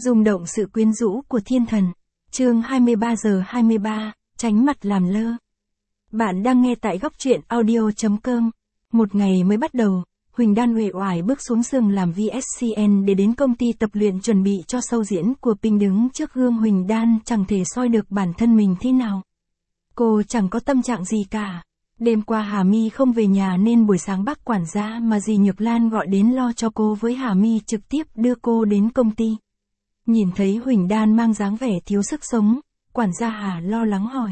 Rung động sự quyến rũ của thiên thần. Chương 23:23, tránh mặt làm lơ. Bạn đang nghe tại góc truyện audio.com. Một ngày mới bắt đầu, Huỳnh Đan uể oải bước xuống giường làm VSCN để đến công ty tập luyện chuẩn bị cho show diễn của Pink. Đứng trước gương Huỳnh Đan chẳng thể soi được bản thân mình thế nào. Cô chẳng có tâm trạng gì cả. Đêm qua Hà My không về nhà nên buổi sáng bác quản gia mà dì Nhược Lan gọi đến lo cho cô với Hà My trực tiếp đưa cô đến công ty. Nhìn thấy Huỳnh Đan mang dáng vẻ thiếu sức sống, quản gia Hà lo lắng hỏi.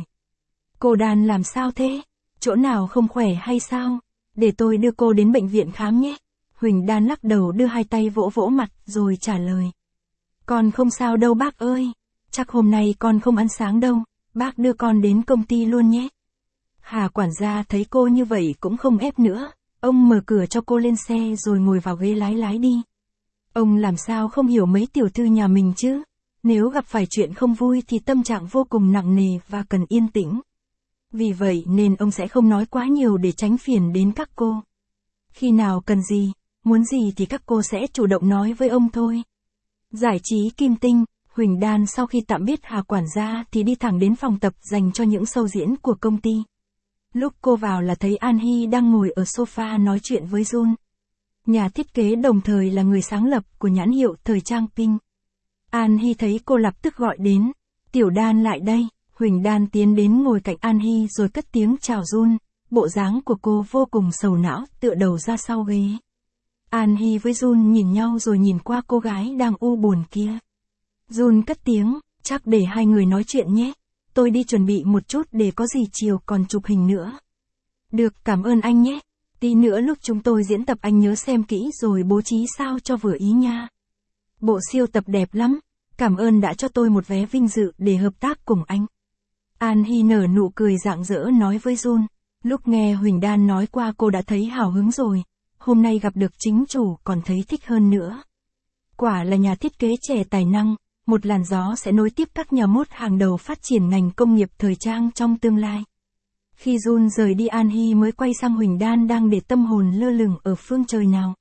Cô Đan làm sao thế? Chỗ nào không khỏe hay sao? Để tôi đưa cô đến bệnh viện khám nhé. Huỳnh Đan lắc đầu đưa hai tay vỗ vỗ mặt rồi trả lời. Con không sao đâu bác ơi. Chắc hôm nay con không ăn sáng đâu. Bác đưa con đến công ty luôn nhé. Hà quản gia thấy cô như vậy cũng không ép nữa. Ông mở cửa cho cô lên xe rồi ngồi vào ghế lái đi. Ông làm sao không hiểu mấy tiểu thư nhà mình chứ? Nếu gặp phải chuyện không vui thì tâm trạng vô cùng nặng nề và cần yên tĩnh. Vì vậy nên ông sẽ không nói quá nhiều để tránh phiền đến các cô. Khi nào cần gì, muốn gì thì các cô sẽ chủ động nói với ông thôi. Giải trí Kim Tinh, Huỳnh Đan sau khi tạm biệt Hà quản gia thì đi thẳng đến phòng tập dành cho những show diễn của công ty. Lúc cô vào là thấy An Hy đang ngồi ở sofa nói chuyện với Jun. Nhà thiết kế đồng thời là người sáng lập của nhãn hiệu thời trang Pink. An Hy thấy cô lập tức gọi đến. Tiểu Đan lại đây. Huỳnh Đan tiến đến ngồi cạnh An Hy rồi cất tiếng chào Jun. Bộ dáng của cô vô cùng sầu não, tựa đầu ra sau ghế. An Hy với Jun nhìn nhau rồi nhìn qua cô gái đang u buồn kia. Jun cất tiếng, chắc để hai người nói chuyện nhé. Tôi đi chuẩn bị một chút để có gì chiều còn chụp hình nữa. Được, cảm ơn anh nhé. Tí nữa lúc chúng tôi diễn tập anh nhớ xem kỹ rồi bố trí sao cho vừa ý nha. Bộ siêu tập đẹp lắm. Cảm ơn đã cho tôi một vé vinh dự để hợp tác cùng anh. An Hy nở nụ cười rạng rỡ nói với Jun. Lúc nghe Huỳnh Đan nói qua cô đã thấy hào hứng rồi. Hôm nay gặp được chính chủ còn thấy thích hơn nữa. Quả là nhà thiết kế trẻ tài năng. Một làn gió sẽ nối tiếp các nhà mốt hàng đầu phát triển ngành công nghiệp thời trang trong tương lai. Khi Jun rời đi An Hy mới quay sang Huỳnh Đan đang để tâm hồn lơ lửng ở phương trời nào.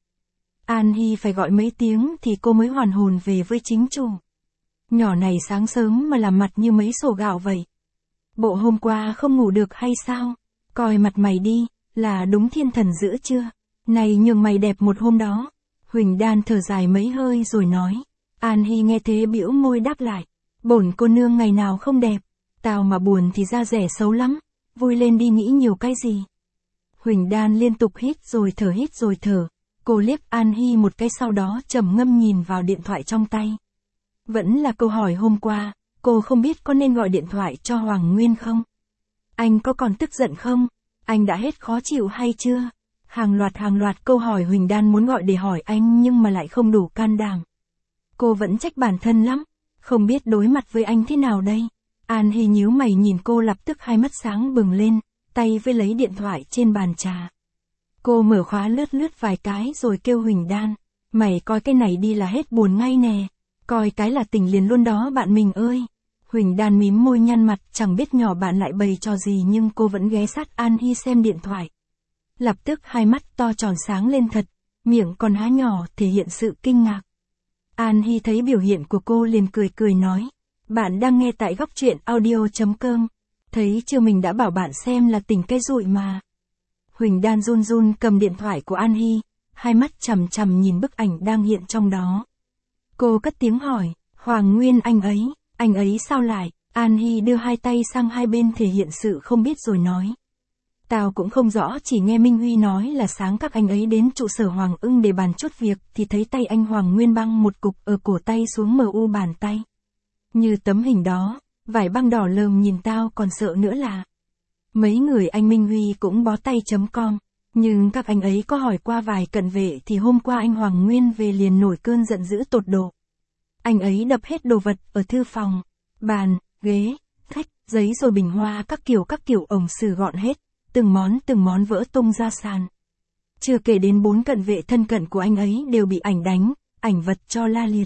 An Hy phải gọi mấy tiếng thì cô mới hoàn hồn về với chính chủ. Nhỏ này sáng sớm mà làm mặt như mấy sổ gạo vậy. Bộ hôm qua không ngủ được hay sao? Coi mặt mày đi, là đúng thiên thần dữ chưa? Này nhường mày đẹp một hôm đó. Huỳnh Đan thở dài mấy hơi rồi nói. An Hy nghe thế bĩu môi đáp lại. Bổn cô nương ngày nào không đẹp. Tao mà buồn thì da rẻ xấu lắm. Vui lên đi nghĩ nhiều cái gì. Huỳnh Đan liên tục hít rồi thở. Cô liếc An Hy một cái sau đó trầm ngâm nhìn vào điện thoại trong tay. Vẫn là câu hỏi hôm qua, cô không biết có nên gọi điện thoại cho Hoàng Nguyên không? Anh có còn tức giận không? Anh đã hết khó chịu hay chưa? Hàng loạt câu hỏi Huỳnh Đan muốn gọi để hỏi anh nhưng mà lại không đủ can đảm. Cô vẫn trách bản thân lắm, không biết đối mặt với anh thế nào đây. An Hy nhíu mày nhìn cô lập tức hai mắt sáng bừng lên, tay với lấy điện thoại trên bàn trà. Cô mở khóa lướt vài cái rồi kêu Huỳnh Đan, mày coi cái này đi là hết buồn ngay nè, coi cái là tỉnh liền luôn đó bạn mình ơi. Huỳnh Đan mím môi nhăn mặt chẳng biết nhỏ bạn lại bày trò gì nhưng cô vẫn ghé sát An Hy xem điện thoại. Lập tức hai mắt to tròn sáng lên thật, miệng còn há nhỏ thể hiện sự kinh ngạc. An Hy thấy biểu hiện của cô liền cười nói. Bạn đang nghe tại góc truyện audio.com. Thấy chưa mình đã bảo bạn xem là tỉnh cái rụi mà. Huỳnh Đan run cầm điện thoại của An Hy, hai mắt chằm nhìn bức ảnh đang hiện trong đó. Cô cất tiếng hỏi, Hoàng Nguyên anh ấy sao lại? An Hy đưa hai tay sang hai bên thể hiện sự không biết rồi nói. Tao cũng không rõ, chỉ nghe Minh Huy nói là sáng các anh ấy đến trụ sở Hoàng Ưng để bàn chút việc thì thấy tay anh Hoàng Nguyên băng một cục ở cổ tay xuống MU bàn tay. Như tấm hình đó, vải băng đỏ lờm nhìn tao còn sợ nữa là. Mấy người anh Minh Huy cũng bó tay.com, nhưng các anh ấy có hỏi qua vài cận vệ thì hôm qua anh Hoàng Nguyên về liền nổi cơn giận dữ tột độ. Anh ấy đập hết đồ vật ở thư phòng, bàn, ghế, khách, giấy rồi bình hoa các kiểu ổng xử gọn hết, từng món vỡ tung ra sàn. Chưa kể đến 4 cận vệ thân cận của anh ấy đều bị ảnh đánh, ảnh vật cho la liệt.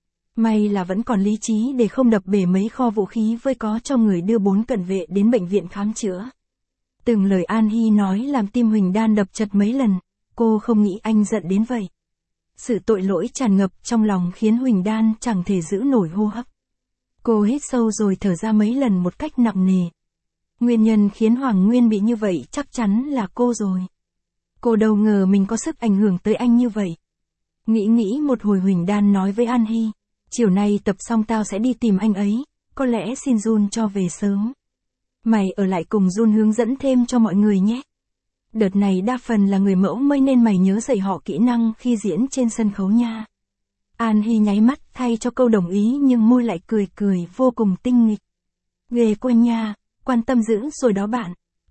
May là vẫn còn lý trí để không đập bể mấy kho vũ khí với có cho người đưa 4 cận vệ đến bệnh viện khám chữa. Từng lời An Hy nói làm tim Huỳnh Đan đập chật mấy lần, cô không nghĩ anh giận đến vậy. Sự tội lỗi tràn ngập trong lòng khiến Huỳnh Đan chẳng thể giữ nổi hô hấp. Cô hít sâu rồi thở ra mấy lần một cách nặng nề. Nguyên nhân khiến Hoàng Nguyên bị như vậy chắc chắn là cô rồi. Cô đâu ngờ mình có sức ảnh hưởng tới anh như vậy. Nghĩ một hồi Huỳnh Đan nói với An Hy, chiều nay tập xong tao sẽ đi tìm anh ấy, có lẽ xin Jun cho về sớm. Mày ở lại cùng Jun hướng dẫn thêm cho mọi người nhé. Đợt này đa phần là người mẫu mới nên mày nhớ dạy họ kỹ năng khi diễn trên sân khấu nha. An Hy nháy mắt thay cho câu đồng ý nhưng môi lại cười vô cùng tinh nghịch. Ghê quên nha, quan tâm dữ rồi đó bạn.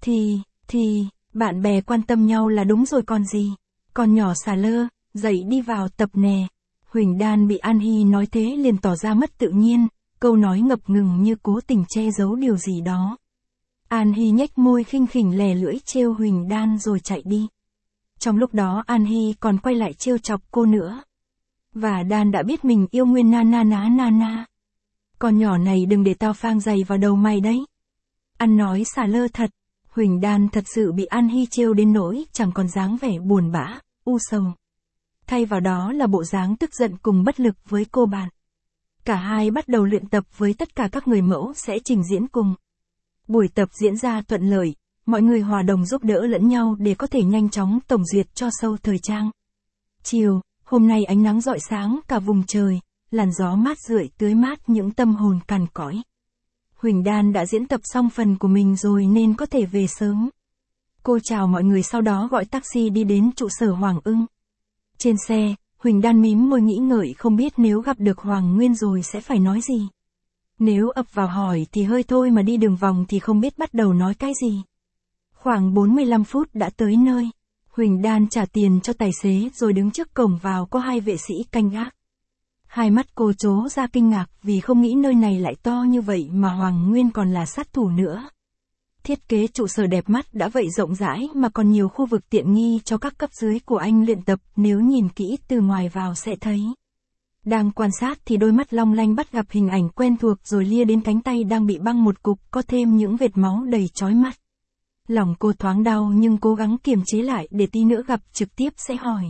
Thì, bạn bè quan tâm nhau là đúng rồi còn gì. Con nhỏ xà lơ, dậy đi vào tập nè. Huỳnh Đan bị An Hy nói thế liền tỏ ra mất tự nhiên, câu nói ngập ngừng như cố tình che giấu điều gì đó. An Hy nhếch môi khinh khỉnh lè lưỡi trêu Huỳnh Đan rồi chạy đi. Trong lúc đó An Hy còn quay lại trêu chọc cô nữa. Và Đan đã biết mình yêu Nguyên na. Con nhỏ này đừng để tao phang giày vào đầu mày đấy. Ăn nói xà lơ thật. Huỳnh Đan thật sự bị An Hy trêu đến nỗi chẳng còn dáng vẻ buồn bã, u sầu. Thay vào đó là bộ dáng tức giận cùng bất lực với cô bạn. Cả hai bắt đầu luyện tập với tất cả các người mẫu sẽ trình diễn cùng. Buổi tập diễn ra thuận lợi, mọi người hòa đồng giúp đỡ lẫn nhau để có thể nhanh chóng tổng duyệt cho show thời trang. Chiều, hôm nay ánh nắng rọi sáng cả vùng trời, làn gió mát rượi tưới mát những tâm hồn cằn cõi. Huỳnh Đan đã diễn tập xong phần của mình rồi nên có thể về sớm. Cô chào mọi người sau đó gọi taxi đi đến trụ sở Hoàng Ưng. Trên xe, Huỳnh Đan mím môi nghĩ ngợi không biết nếu gặp được Hoàng Nguyên rồi sẽ phải nói gì. Nếu ập vào hỏi thì hơi thôi mà đi đường vòng thì không biết bắt đầu nói cái gì. Khoảng 45 phút đã tới nơi. Huỳnh Đan trả tiền cho tài xế rồi đứng trước cổng vào có hai vệ sĩ canh gác. Hai mắt cô trố ra kinh ngạc vì không nghĩ nơi này lại to như vậy mà Hoàng Nguyên còn là sát thủ nữa. Thiết kế trụ sở đẹp mắt đã vậy rộng rãi mà còn nhiều khu vực tiện nghi cho các cấp dưới của anh luyện tập, nếu nhìn kỹ từ ngoài vào sẽ thấy. Đang quan sát thì đôi mắt long lanh bắt gặp hình ảnh quen thuộc rồi lia đến cánh tay đang bị băng một cục có thêm những vệt máu đầy chói mắt. Lòng cô thoáng đau nhưng cố gắng kiềm chế lại để tí nữa gặp trực tiếp sẽ hỏi.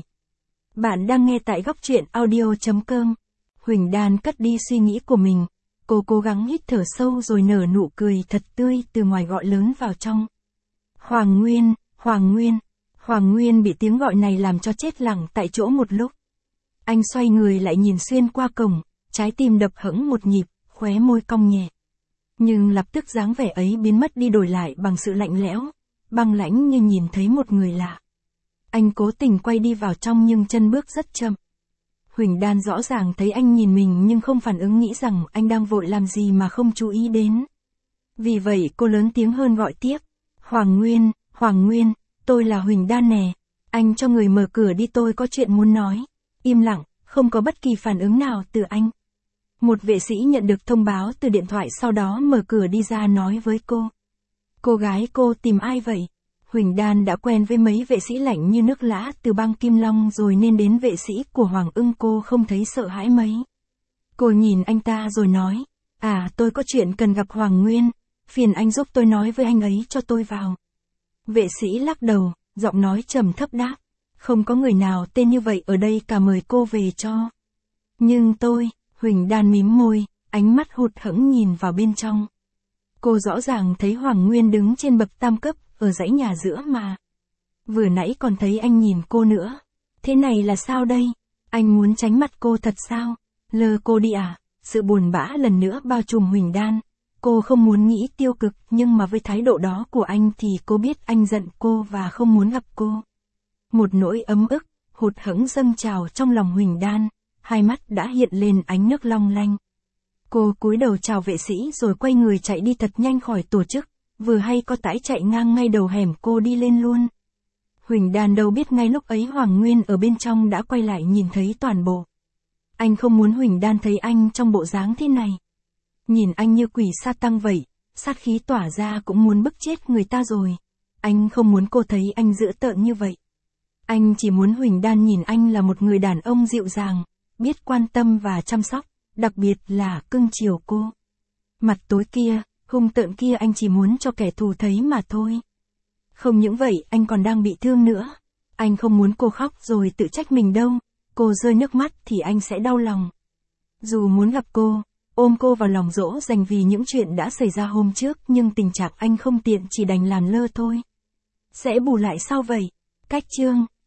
Bạn đang nghe tại góc truyện audio.com. Huỳnh Đan cất đi suy nghĩ của mình. Cô cố gắng hít thở sâu rồi nở nụ cười thật tươi từ ngoài gọi lớn vào trong. Hoàng Nguyên, Hoàng Nguyên. Hoàng Nguyên bị tiếng gọi này làm cho chết lặng tại chỗ một lúc. Anh xoay người lại nhìn xuyên qua cổng, trái tim đập hững một nhịp, khóe môi cong nhẹ. Nhưng lập tức dáng vẻ ấy biến mất đi đổi lại bằng sự lạnh lẽo, băng lãnh như nhìn thấy một người lạ. Anh cố tình quay đi vào trong nhưng chân bước rất chậm. Huỳnh Đan rõ ràng thấy anh nhìn mình nhưng không phản ứng, nghĩ rằng anh đang vội làm gì mà không chú ý đến. Vì vậy cô lớn tiếng hơn gọi tiếp. Hoàng Nguyên, tôi là Huỳnh Đan nè. Anh cho người mở cửa đi, tôi có chuyện muốn nói. Im lặng, không có bất kỳ phản ứng nào từ anh. Một vệ sĩ nhận được thông báo từ điện thoại sau đó mở cửa đi ra nói với cô. Cô gái cô tìm ai vậy? Huỳnh Đan đã quen với mấy vệ sĩ lạnh như nước lã từ bang Kim Long rồi nên đến vệ sĩ của Hoàng Ưng cô không thấy sợ hãi mấy. Cô nhìn anh ta rồi nói, tôi có chuyện cần gặp Hoàng Nguyên, phiền anh giúp tôi nói với anh ấy cho tôi vào. Vệ sĩ lắc đầu, giọng nói trầm thấp đáp, không có người nào tên như vậy ở đây cả, mời cô về cho. Nhưng tôi, Huỳnh Đan mím môi, ánh mắt hụt hẫng nhìn vào bên trong. Cô rõ ràng thấy Hoàng Nguyên đứng trên bậc tam cấp, ở dãy nhà giữa mà. Vừa nãy còn thấy anh nhìn cô nữa. Thế này là sao đây? Anh muốn tránh mặt cô thật sao? Lơ cô đi à? Sự buồn bã lần nữa bao trùm Huỳnh Đan. Cô không muốn nghĩ tiêu cực nhưng mà với thái độ đó của anh thì cô biết anh giận cô và không muốn gặp cô. Một nỗi ấm ức, hụt hẫng dâng trào trong lòng Huỳnh Đan, hai mắt đã hiện lên ánh nước long lanh. Cô cúi đầu chào vệ sĩ rồi quay người chạy đi thật nhanh khỏi tổ chức, vừa hay có tải chạy ngang ngay đầu hẻm cô đi lên luôn. Huỳnh Đan đâu biết ngay lúc ấy Hoàng Nguyên ở bên trong đã quay lại nhìn thấy toàn bộ. Anh không muốn Huỳnh Đan thấy anh trong bộ dáng thế này. Nhìn anh như quỷ sa tăng vậy, sát khí tỏa ra cũng muốn bức chết người ta rồi. Anh không muốn cô thấy anh dữ tợn như vậy. Anh chỉ muốn Huỳnh Đan nhìn anh là một người đàn ông dịu dàng, biết quan tâm và chăm sóc, đặc biệt là cưng chiều cô. Mặt tối kia, hung tợn kia anh chỉ muốn cho kẻ thù thấy mà thôi. Không những vậy anh còn đang bị thương nữa. Anh không muốn cô khóc rồi tự trách mình đâu. cô rơi nước mắt thì anh sẽ đau lòng. Dù muốn gặp cô, ôm cô vào lòng dỗ dành vì những chuyện đã xảy ra hôm trước nhưng tình trạng anh không tiện chỉ đành làm lơ thôi. Sẽ bù lại sau vậy. Cách chương